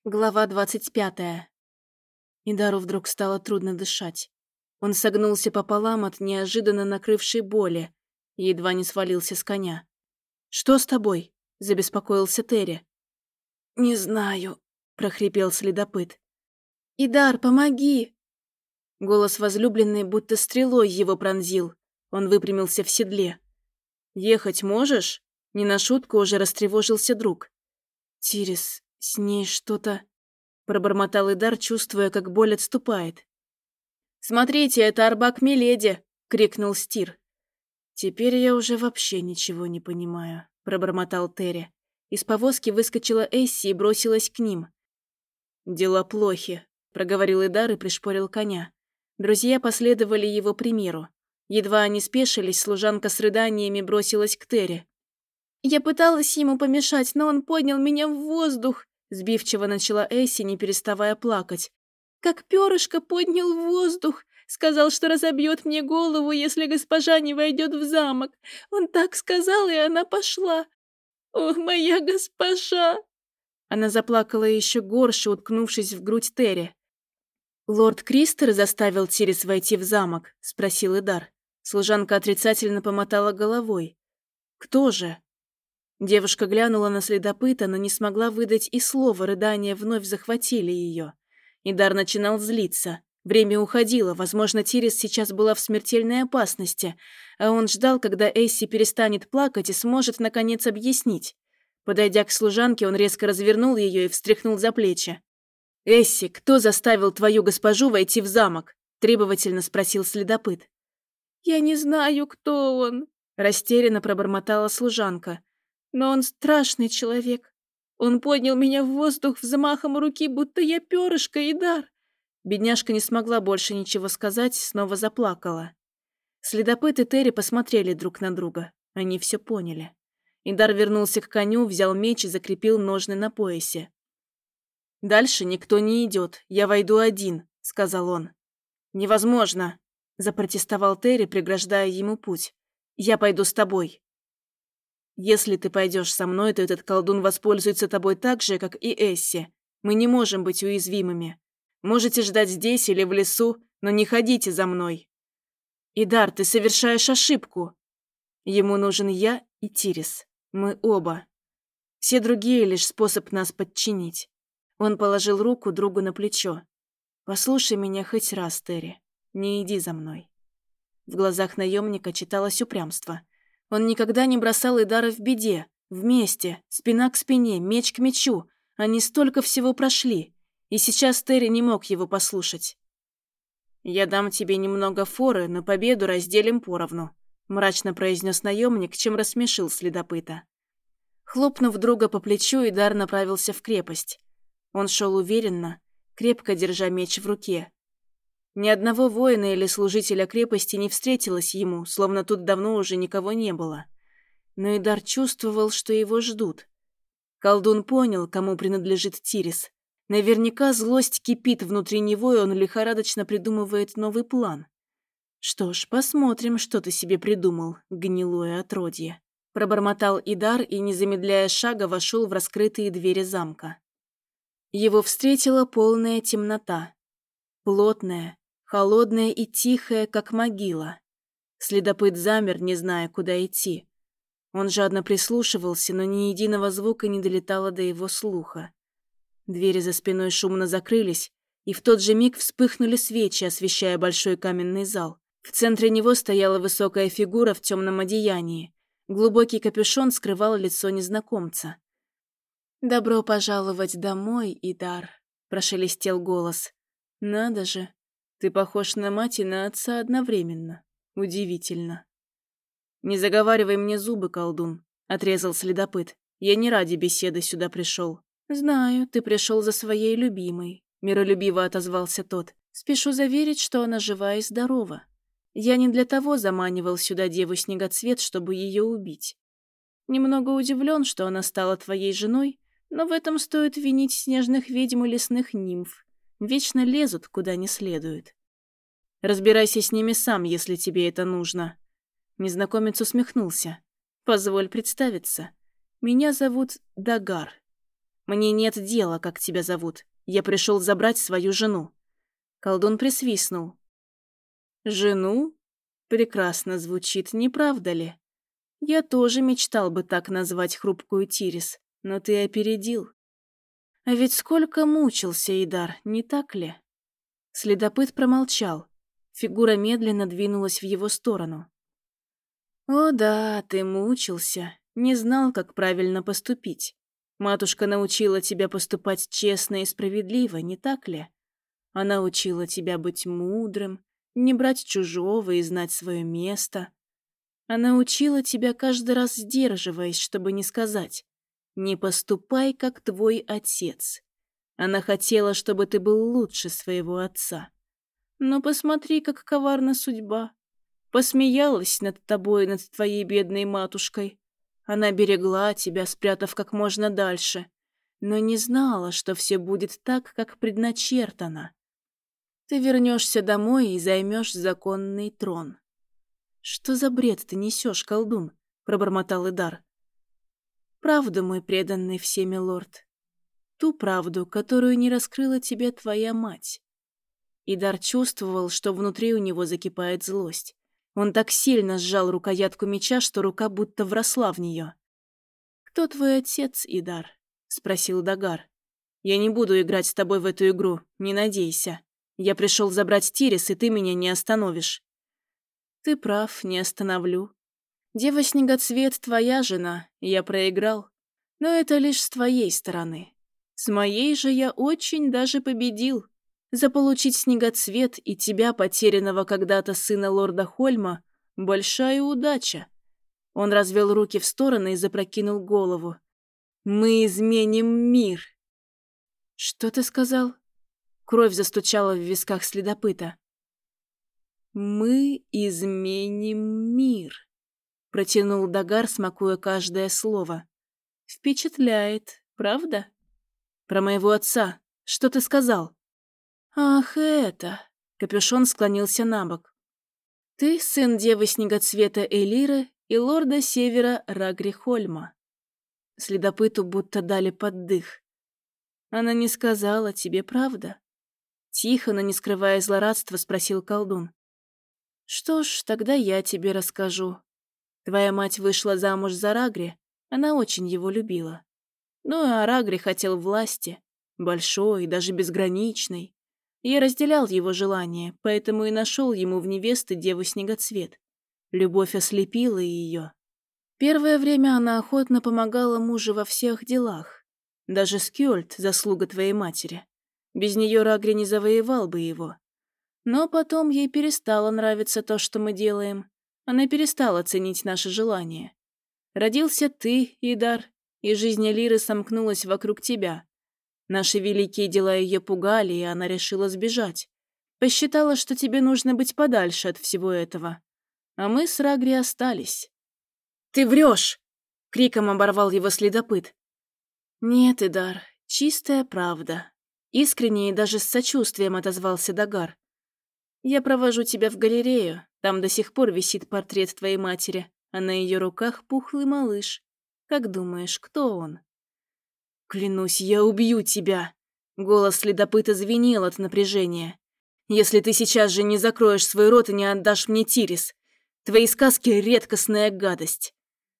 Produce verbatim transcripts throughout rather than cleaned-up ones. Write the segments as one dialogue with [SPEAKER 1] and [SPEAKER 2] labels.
[SPEAKER 1] Глава двадцать пятая. Идару вдруг стало трудно дышать. Он согнулся пополам от неожиданно накрывшей боли и едва не свалился с коня. «Что с тобой?» – забеспокоился Терри. «Не знаю», – прохрипел следопыт. «Идар, помоги!» Голос возлюбленной будто стрелой его пронзил. Он выпрямился в седле. «Ехать можешь?» – не на шутку уже растревожился друг. «Тирис, с ней что-то...» Пробормотал Идар, чувствуя, как боль отступает. «Смотрите, это Арбак Миледи!» — крикнул Стир. «Теперь я уже вообще ничего не понимаю», — пробормотал Терри. Из повозки выскочила Эсси и бросилась к ним. «Дела плохи», — проговорил Идар и пришпорил коня. Друзья последовали его примеру. Едва они спешились, служанка с рыданиями бросилась к Терри. «Я пыталась ему помешать, но он поднял меня в воздух», — сбивчиво начала Эсси, не переставая плакать. «Как перышко поднял в воздух. Сказал, что разобьет мне голову, если госпожа не войдет в замок. Он так сказал, и она пошла. Ох, моя госпожа!» Она заплакала еще горше, уткнувшись в грудь Терри. «Лорд Кристер заставил Тирис войти в замок?» — спросил Идар. Служанка отрицательно помотала головой. «Кто же?» Девушка глянула на следопыта, но не смогла выдать и слова, рыдания вновь захватили ее. Идар начинал злиться. Время уходило, возможно, Тирис сейчас была в смертельной опасности, а он ждал, когда Эсси перестанет плакать и сможет, наконец, объяснить. Подойдя к служанке, он резко развернул ее и встряхнул за плечи. «Эсси, кто заставил твою госпожу войти в замок?» – требовательно спросил следопыт. «Я не знаю, кто он», – растерянно пробормотала служанка. «Но он страшный человек. Он поднял меня в воздух взмахом руки, будто я перышко, Идар». Бедняжка не смогла больше ничего сказать, снова заплакала. Следопыт и Терри посмотрели друг на друга. Они все поняли. Идар вернулся к коню, взял меч и закрепил ножны на поясе. «Дальше никто не идет. Я войду один», — сказал он. «Невозможно», — запротестовал Терри, преграждая ему путь. «Я пойду с тобой». «Если ты пойдешь со мной, то этот колдун воспользуется тобой так же, как и Эсси. Мы не можем быть уязвимыми. Можете ждать здесь или в лесу, но не ходите за мной». «Идар, ты совершаешь ошибку. Ему нужен я и Тирис. Мы оба. Все другие лишь способ нас подчинить». Он положил руку другу на плечо. «Послушай меня хоть раз, Терри. Не иди за мной». В глазах наемника читалось упрямство. Он никогда не бросал Идара в беде. Вместе, спина к спине, меч к мечу. Они столько всего прошли. И сейчас Терри не мог его послушать. «Я дам тебе немного форы, но победу разделим поровну», мрачно произнес наемник, чем рассмешил следопыта. Хлопнув друга по плечу, Идар направился в крепость. Он шел уверенно, крепко держа меч в руке. Ни одного воина или служителя крепости не встретилось ему, словно тут давно уже никого не было. Но Идар чувствовал, что его ждут. Колдун понял, кому принадлежит Тирис. Наверняка злость кипит внутри него, и он лихорадочно придумывает новый план. «Что ж, посмотрим, что ты себе придумал, гнилое отродье», пробормотал Идар и, не замедляя шага, вошел в раскрытые двери замка. Его встретила полная темнота. Плотная, холодная и тихая, как могила. Следопыт замер, не зная, куда идти. Он жадно прислушивался, но ни единого звука не долетало до его слуха. Двери за спиной шумно закрылись, и в тот же миг вспыхнули свечи, освещая большой каменный зал. В центре него стояла высокая фигура в темном одеянии. Глубокий капюшон скрывал лицо незнакомца. «Добро пожаловать домой, Идар», – прошелестел голос. «Надо же, ты похож на мать и на отца одновременно. Удивительно». «Не заговаривай мне зубы, колдун», – отрезал следопыт. «Я не ради беседы сюда пришел». «Знаю, ты пришел за своей любимой», – миролюбиво отозвался тот. «Спешу заверить, что она жива и здорова. Я не для того заманивал сюда деву-снегоцвет, чтобы ее убить. Немного удивлен, что она стала твоей женой, но в этом стоит винить снежных ведьм и лесных нимф. Вечно лезут, куда не следует. Разбирайся с ними сам, если тебе это нужно». Незнакомец усмехнулся. «Позволь представиться. Меня зовут Дагар». Мне нет дела, как тебя зовут. Я пришел забрать свою жену». Колдун присвистнул. «Жену? Прекрасно звучит, не правда ли? Я тоже мечтал бы так назвать хрупкую Тирис, но ты опередил. А ведь сколько мучился Идар, не так ли?» Следопыт промолчал. Фигура медленно двинулась в его сторону. «О да, ты мучился, не знал, как правильно поступить. Матушка научила тебя поступать честно и справедливо, не так ли? Она учила тебя быть мудрым, не брать чужого и знать свое место. Она учила тебя каждый раз сдерживаясь, чтобы не сказать: «Не поступай, как твой отец». Она хотела, чтобы ты был лучше своего отца. Но посмотри, как коварна судьба. Посмеялась над тобой, над твоей бедной матушкой. Она берегла тебя, спрятав как можно дальше, но не знала, что все будет так, как предначертано. Ты вернешься домой и займешь законный трон. «Что за бред ты несешь, колдун?» — пробормотал Идар. «Правду, мой преданный всеми лорд. Ту правду, которую не раскрыла тебе твоя мать». Идар чувствовал, что внутри у него закипает злость. Он так сильно сжал рукоятку меча, что рука будто вросла в нее. «Кто твой отец, Идар?» — спросил Дагар. «Я не буду играть с тобой в эту игру, не надейся. Я пришел забрать Тирис, и ты меня не остановишь». «Ты прав, не остановлю. Дева-снегоцвет твоя жена, я проиграл. Но это лишь с твоей стороны. С моей же я очень даже победил. Заполучить снегоцвет и тебя, потерянного когда-то сына лорда Хольма, большая удача». Он развел руки в стороны и запрокинул голову. «Мы изменим мир!» «Что ты сказал?» Кровь застучала в висках следопыта. «Мы изменим мир», — протянул Дагар, смакуя каждое слово. «Впечатляет, правда? Про моего отца. Что ты сказал?» «Ах, это...» — Капюшон склонился на бок. «Ты сын девы Снегоцвета Элиры и лорда Севера Рагрихольма». Следопыту будто дали поддых. «Она не сказала тебе, правда?» Тихо, но не скрывая злорадства, спросил колдун. «Что ж, тогда я тебе расскажу. Твоя мать вышла замуж за Рагри, она очень его любила. Ну, а Рагри хотел власти, большой и даже безграничной. Я разделял его желание, поэтому и нашел ему в невесты деву Снегоцвет. Любовь ослепила ее. Первое время она охотно помогала мужу во всех делах. Даже Скёльд — заслуга твоей матери. Без нее Рагри не завоевал бы его. Но потом ей перестало нравиться то, что мы делаем. Она перестала ценить наши желания. Родился ты, Идар, и жизнь Элиры сомкнулась вокруг тебя. Наши великие дела ее пугали, и она решила сбежать. Посчитала, что тебе нужно быть подальше от всего этого. А мы с Рагри остались». «Ты врешь!» — криком оборвал его следопыт. «Нет, Идар, чистая правда». Искренне и даже с сочувствием отозвался Дагар. «Я провожу тебя в галерею. Там до сих пор висит портрет твоей матери, а на ее руках пухлый малыш. Как думаешь, кто он?» «Клянусь, я убью тебя!» Голос следопыта звенел от напряжения. «Если ты сейчас же не закроешь свой рот и не отдашь мне Тирис. Твои сказки — редкостная гадость».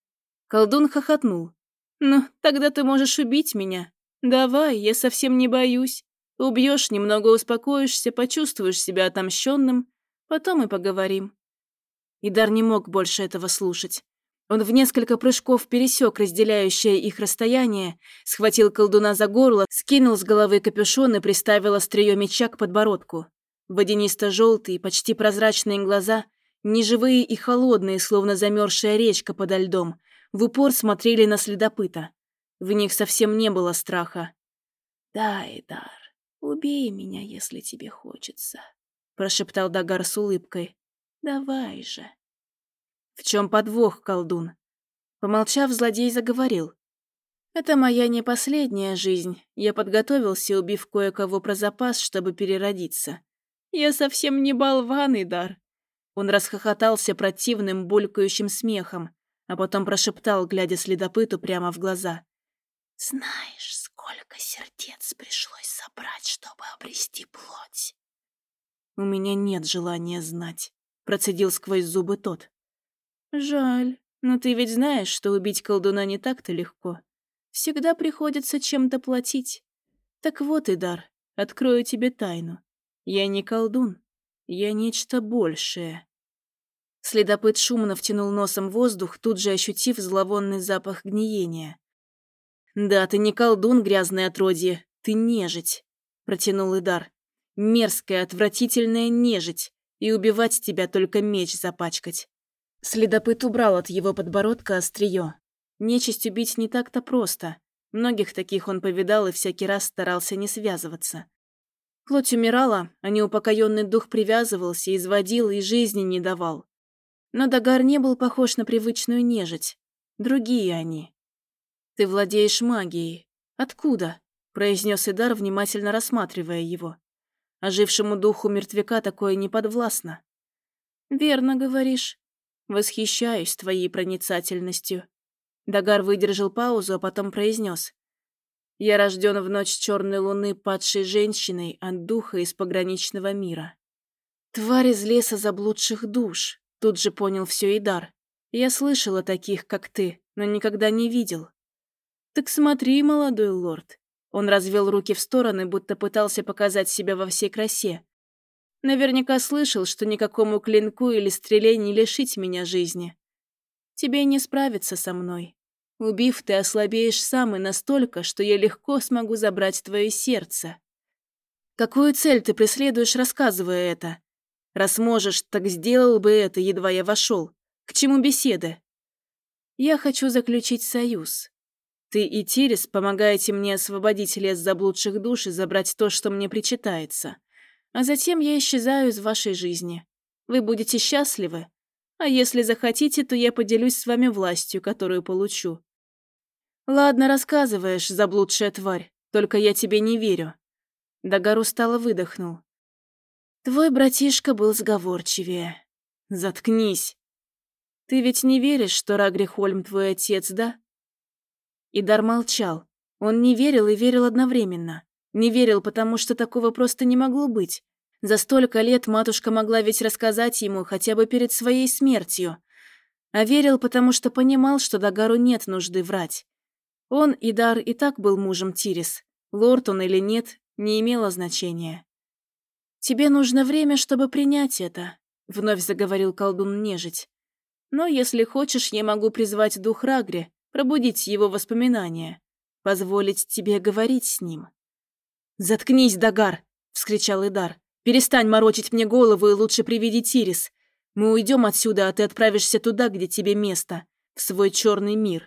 [SPEAKER 1] Колдун хохотнул. «Ну, тогда ты можешь убить меня. Давай, я совсем не боюсь. Убьешь, немного успокоишься, почувствуешь себя отомщенным, потом и поговорим». Идар не мог больше этого слушать. Он в несколько прыжков пересек разделяющее их расстояние, схватил колдуна за горло, скинул с головы капюшон и приставил острие меча к подбородку. Водянисто-желтые, почти прозрачные глаза, неживые и холодные, словно замерзшая речка подо льдом, в упор смотрели на следопыта. В них совсем не было страха. «Да, Идар, убей меня, если тебе хочется», — прошептал Дагар с улыбкой. «Давай же». «В чем подвох, колдун?» Помолчав, злодей заговорил. «Это моя не последняя жизнь. Я подготовился, убив кое-кого про запас, чтобы переродиться. Я совсем не болван, Идар». Он расхохотался противным, булькающим смехом, а потом прошептал, глядя следопыту прямо в глаза. «Знаешь, сколько У меня нет желания знать», — процедил сквозь зубы тот. «Жаль, но ты ведь знаешь, что убить колдуна не так-то легко. Всегда приходится чем-то платить. Так вот, Идар, открою тебе тайну. Я не колдун, я нечто большее». Следопыт шумно втянул носом воздух, тут же ощутив зловонный запах гниения. «Да, ты не колдун, грязное отродье, ты нежить», — протянул Идар. «Мерзкая, отвратительная нежить, и убивать тебя только меч запачкать». Следопыт убрал от его подбородка острие. Нечисть убить не так-то просто. Многих таких он повидал и всякий раз старался не связываться. Плоть умирала, а неупокоенный дух привязывался, изводил и жизни не давал. Но Дагар не был похож на привычную нежить. Другие они. «Ты владеешь магией. Откуда?» – произнес Идар, внимательно рассматривая его. Ожившему духу мертвяка такое не подвластно. «Верно говоришь. Восхищаюсь твоей проницательностью». Дагар выдержал паузу, а потом произнес. «Я рожден в ночь черной луны падшей женщиной от духа из пограничного мира». «Тварь из леса заблудших душ», — тут же понял все Идар. «Я слышал о таких, как ты, но никогда не видел». «Так смотри, молодой лорд». Он развел руки в стороны, будто пытался показать себя во всей красе. «Наверняка слышал, что никакому клинку или стреле не лишить меня жизни. Тебе не справиться со мной. Убив, ты ослабеешь сам и настолько, что я легко смогу забрать твое сердце. Какую цель ты преследуешь, рассказывая это? Раз можешь, так сделал бы это, едва я вошел. К чему беседы? Я хочу заключить союз. Ты и Тирис помогаете мне освободить лес заблудших душ и забрать то, что мне причитается. А затем я исчезаю из вашей жизни. Вы будете счастливы. А если захотите, то я поделюсь с вами властью, которую получу. Ладно, рассказываешь, заблудшая тварь, только я тебе не верю. Дагар устало выдохнул. Твой братишка был сговорчивее. Заткнись. Ты ведь не веришь, что Рагри Хольм твой отец, да? Идар молчал. Он не верил и верил одновременно. Не верил, потому что такого просто не могло быть. За столько лет матушка могла ведь рассказать ему хотя бы перед своей смертью. А верил, потому что понимал, что Дагару нет нужды врать. Он, Идар, и так был мужем Тирис. Лорд он или нет, не имело значения. «Тебе нужно время, чтобы принять это», — вновь заговорил колдун-нежить. «Но если хочешь, я могу призвать дух Рагри, пробудить его воспоминания, позволить тебе говорить с ним». «Заткнись, Дагар!» — вскричал Идар. «Перестань морочить мне голову и лучше приведи Тирис. Мы уйдем отсюда, а ты отправишься туда, где тебе место, в свой черный мир».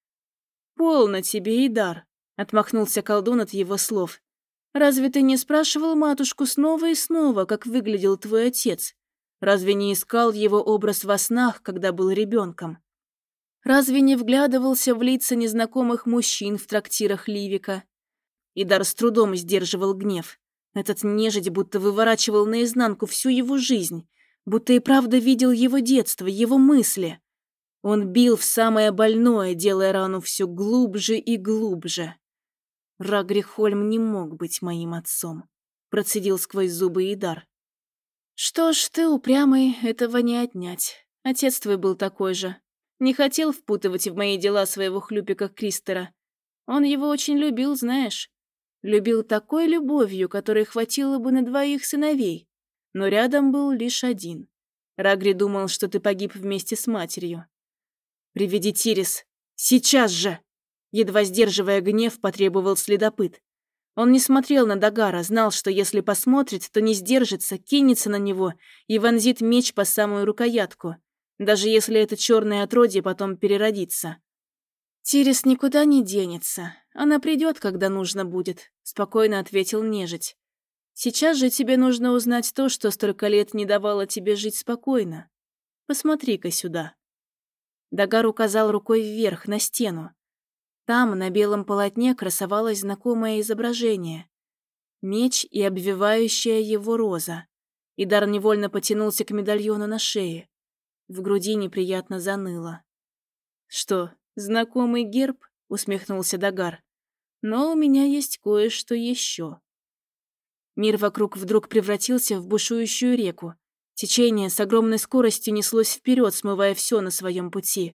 [SPEAKER 1] «Полно тебе, Идар», — отмахнулся колдун от его слов. «Разве ты не спрашивал матушку снова и снова, как выглядел твой отец? Разве не искал его образ во снах, когда был ребенком? Разве не вглядывался в лица незнакомых мужчин в трактирах Ливика?» Идар с трудом сдерживал гнев. Этот нежить будто выворачивал наизнанку всю его жизнь, будто и правда видел его детство, его мысли. Он бил в самое больное, делая рану все глубже и глубже. «Рагри Хольм не мог быть моим отцом», — процедил сквозь зубы Идар. «Что ж, ты упрямый, этого не отнять. Отец твой был такой же. Не хотел впутывать в мои дела своего хлюпика Кристера. Он его очень любил, знаешь. Любил такой любовью, которой хватило бы на двоих сыновей. Но рядом был лишь один. Рагри думал, что ты погиб вместе с матерью. «Приведи Тирис! Сейчас же!» Едва сдерживая гнев, потребовал следопыт. Он не смотрел на Дагара, знал, что если посмотрит, то не сдержится, кинется на него и вонзит меч по самую рукоятку, даже если это черное отродье потом переродится. «Тирис никуда не денется. Она придет, когда нужно будет», — спокойно ответил нежить. «Сейчас же тебе нужно узнать то, что столько лет не давало тебе жить спокойно. Посмотри-ка сюда». Дагар указал рукой вверх, на стену. Там, на белом полотне, красовалось знакомое изображение. Меч и обвивающая его роза. Идар невольно потянулся к медальону на шее. В груди неприятно заныло. «Что, знакомый герб?» — усмехнулся Дагар. «Но у меня есть кое-что еще». Мир вокруг вдруг превратился в бушующую реку. Течение с огромной скоростью неслось вперед, смывая все на своем пути.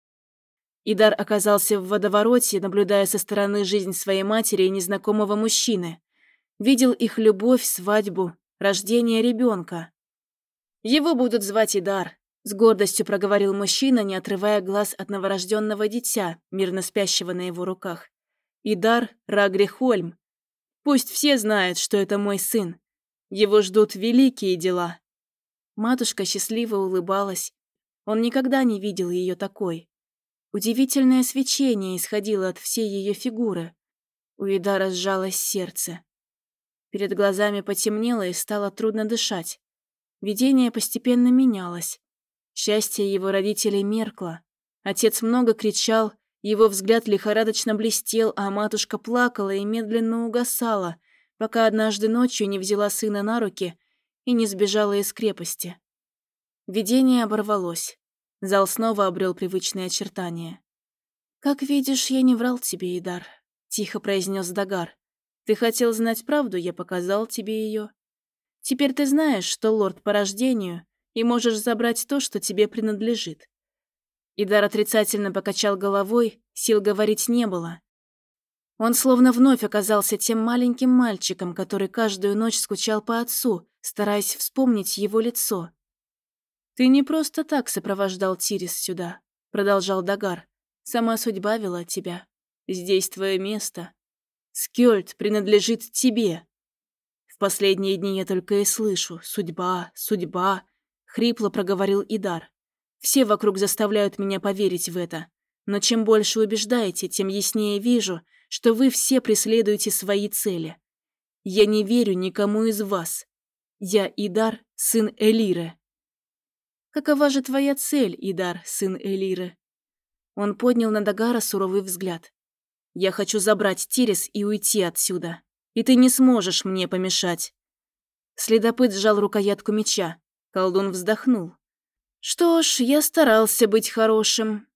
[SPEAKER 1] Идар оказался в водовороте, наблюдая со стороны жизнь своей матери и незнакомого мужчины. Видел их любовь, свадьбу, рождение ребенка. «Его будут звать Идар», — с гордостью проговорил мужчина, не отрывая глаз от новорожденного дитя, мирно спящего на его руках. «Идар Рагрихольм. Пусть все знают, что это мой сын. Его ждут великие дела». Матушка счастливо улыбалась. Он никогда не видел ее такой. Удивительное свечение исходило от всей ее фигуры. У Идара сжалось сердце. Перед глазами потемнело и стало трудно дышать. Видение постепенно менялось. Счастье его родителей меркло. Отец много кричал, его взгляд лихорадочно блестел, а матушка плакала и медленно угасала, пока однажды ночью не взяла сына на руки и не сбежала из крепости. Видение оборвалось. Зал снова обрел привычные очертания. «Как видишь, я не врал тебе, Идар», — тихо произнес Дагар. «Ты хотел знать правду, я показал тебе ее. Теперь ты знаешь, что лорд по рождению, и можешь забрать то, что тебе принадлежит». Идар отрицательно покачал головой, сил говорить не было. Он словно вновь оказался тем маленьким мальчиком, который каждую ночь скучал по отцу, стараясь вспомнить его лицо. «Ты не просто так сопровождал Тирис сюда», — продолжал Дагар. «Сама судьба вела тебя. Здесь твое место. Скёльд принадлежит тебе». В последние дни я только и слышу «судьба, судьба», — хрипло проговорил Идар. «Все вокруг заставляют меня поверить в это. Но чем больше убеждаете, тем яснее вижу, что вы все преследуете свои цели. Я не верю никому из вас. Я Идар, сын Элиры». «Какова же твоя цель, Идар, сын Элиры?» Он поднял на Дагара суровый взгляд. «Я хочу забрать Тирис и уйти отсюда. И ты не сможешь мне помешать». Следопыт сжал рукоятку меча. Колдун вздохнул. «Что ж, я старался быть хорошим.